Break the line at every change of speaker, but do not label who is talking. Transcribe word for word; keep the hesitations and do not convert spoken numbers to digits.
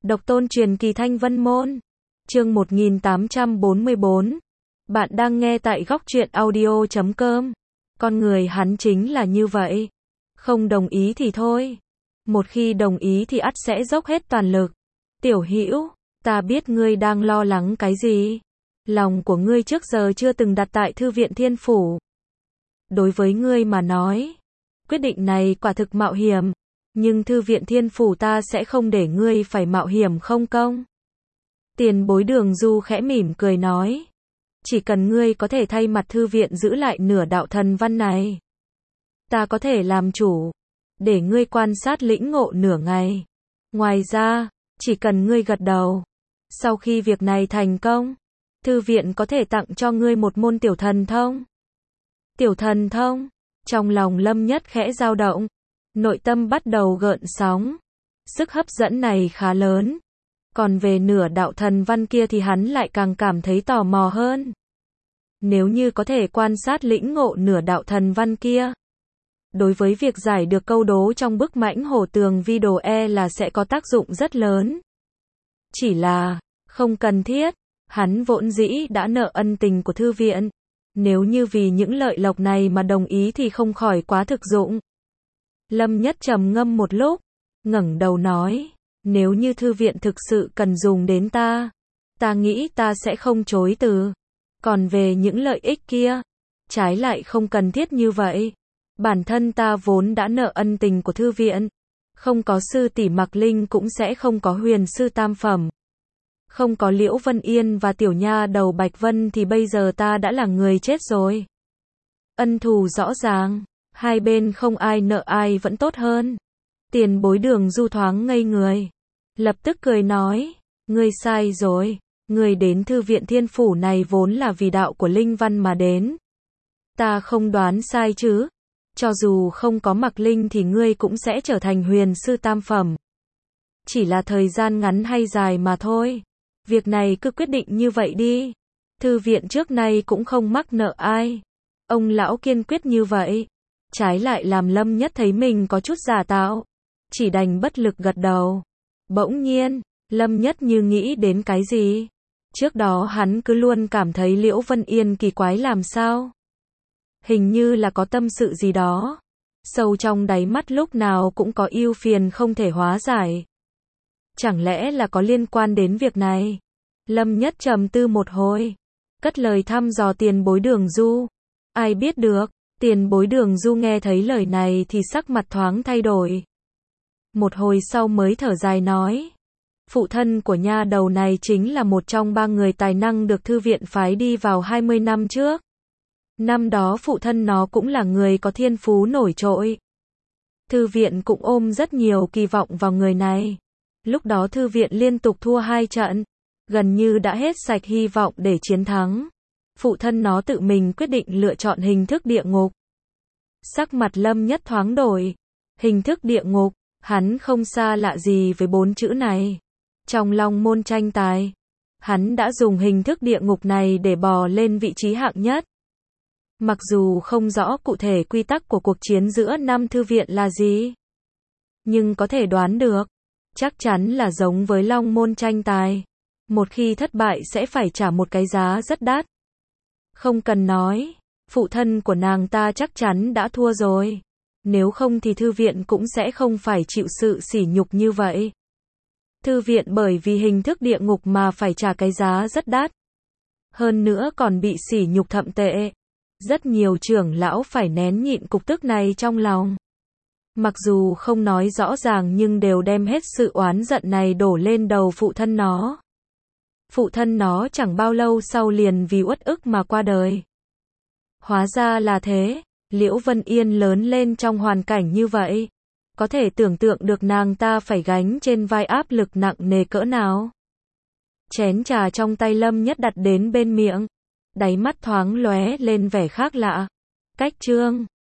Độc tôn truyền kỳ Thanh Vân Môn. Chương một nghìn tám trăm bốn mươi bốn. Bạn đang nghe tại góc truyện audio chấm com. Con người hắn chính là như vậy. Không đồng ý thì thôi. Một khi đồng ý thì ắt sẽ dốc hết toàn lực. Tiểu Hữu, ta biết ngươi đang lo lắng cái gì. Lòng của ngươi trước giờ chưa từng đặt tại Thư viện Thiên Phủ. Đối với ngươi mà nói, quyết định này quả thực mạo hiểm. Nhưng Thư viện Thiên Phủ ta sẽ không để ngươi phải mạo hiểm không công. Tiền bối Đường Du khẽ mỉm cười nói. Chỉ cần ngươi có thể thay mặt thư viện giữ lại nửa đạo thần văn này, ta có thể làm chủ, để ngươi quan sát lĩnh ngộ nửa ngày. Ngoài ra, chỉ cần ngươi gật đầu, sau khi việc này thành công, thư viện có thể tặng cho ngươi một môn tiểu thần thông. Tiểu thần thông, trong lòng Lâm Nhất khẽ dao động, nội tâm bắt đầu gợn sóng. Sức hấp dẫn này khá lớn. Còn về nửa đạo thần văn kia thì hắn lại càng cảm thấy tò mò hơn. Nếu như có thể quan sát lĩnh ngộ nửa đạo thần văn kia, đối với việc giải được câu đố trong bức mãnh hổ tường vi đồ e là sẽ có tác dụng rất lớn. Chỉ là, không cần thiết, hắn vốn dĩ đã nợ ân tình của thư viện. Nếu như vì những lợi lộc này mà đồng ý thì không khỏi quá thực dụng. Lâm Nhất trầm ngâm một lúc, ngẩng đầu nói. Nếu như thư viện thực sự cần dùng đến ta, ta nghĩ ta sẽ không chối từ. Còn về những lợi ích kia, trái lại không cần thiết như vậy. Bản thân ta vốn đã nợ ân tình của thư viện. Không có sư tỷ Mạc Linh cũng sẽ không có huyền sư tam phẩm. Không có Liễu Vân Yên và tiểu nha đầu Bạch Vân thì bây giờ ta đã là người chết rồi. Ân thù rõ ràng, hai bên không ai nợ ai vẫn tốt hơn. Tiền bối Đường Du thoáng ngây người. Lập tức cười nói, ngươi sai rồi, ngươi đến Thư viện Thiên Phủ này vốn là vì đạo của Linh Văn mà đến. Ta không đoán sai chứ, cho dù không có Mạc Linh thì ngươi cũng sẽ trở thành huyền sư tam phẩm. Chỉ là thời gian ngắn hay dài mà thôi, việc này cứ quyết định như vậy đi. Thư viện trước nay cũng không mắc nợ ai. Ông lão kiên quyết như vậy, trái lại làm Lâm Nhất thấy mình có chút giả tạo, chỉ đành bất lực gật đầu. Bỗng nhiên, Lâm Nhất như nghĩ đến cái gì. Trước đó hắn cứ luôn cảm thấy Liễu Vân Yên kỳ quái làm sao. Hình như là có tâm sự gì đó. Sâu trong đáy mắt lúc nào cũng có ưu phiền không thể hóa giải. Chẳng lẽ là có liên quan đến việc này? Lâm Nhất trầm tư một hồi, cất lời thăm dò tiền bối Đường Du. Ai biết được, tiền bối Đường Du nghe thấy lời này thì sắc mặt thoáng thay đổi. Một hồi sau mới thở dài nói. Phụ thân của nha đầu này chính là một trong ba người tài năng được thư viện phái đi vào hai mươi năm trước. Năm đó phụ thân nó cũng là người có thiên phú nổi trội. Thư viện cũng ôm rất nhiều kỳ vọng vào người này. Lúc đó thư viện liên tục thua hai trận, gần như đã hết sạch hy vọng để chiến thắng. Phụ thân nó tự mình quyết định lựa chọn hình thức địa ngục. Sắc mặt Lâm Nhất thoáng đổi. Hình thức địa ngục, hắn không xa lạ gì với bốn chữ này. Trong Long Môn tranh tài, hắn đã dùng hình thức địa ngục này để bò lên vị trí hạng nhất. Mặc dù không rõ cụ thể quy tắc của cuộc chiến giữa năm thư viện là gì, nhưng có thể đoán được, chắc chắn là giống với Long Môn tranh tài. Một khi thất bại sẽ phải trả một cái giá rất đắt. Không cần nói, phụ thân của nàng ta chắc chắn đã thua rồi. Nếu không thì thư viện cũng sẽ không phải chịu sự sỉ nhục như vậy. Thư viện bởi vì hình thức địa ngục mà phải trả cái giá rất đắt. Hơn nữa còn bị sỉ nhục thậm tệ. Rất nhiều trưởng lão phải nén nhịn cục tức này trong lòng. Mặc dù không nói rõ ràng nhưng đều đem hết sự oán giận này đổ lên đầu phụ thân nó. Phụ thân nó chẳng bao lâu sau liền vì uất ức mà qua đời. Hóa ra là thế. Liễu Vân Yên lớn lên trong hoàn cảnh như vậy, có thể tưởng tượng được nàng ta phải gánh trên vai áp lực nặng nề cỡ nào. Chén trà trong tay Lâm Nhất đặt đến bên miệng, đáy mắt thoáng lóe lên vẻ khác lạ. Cách chương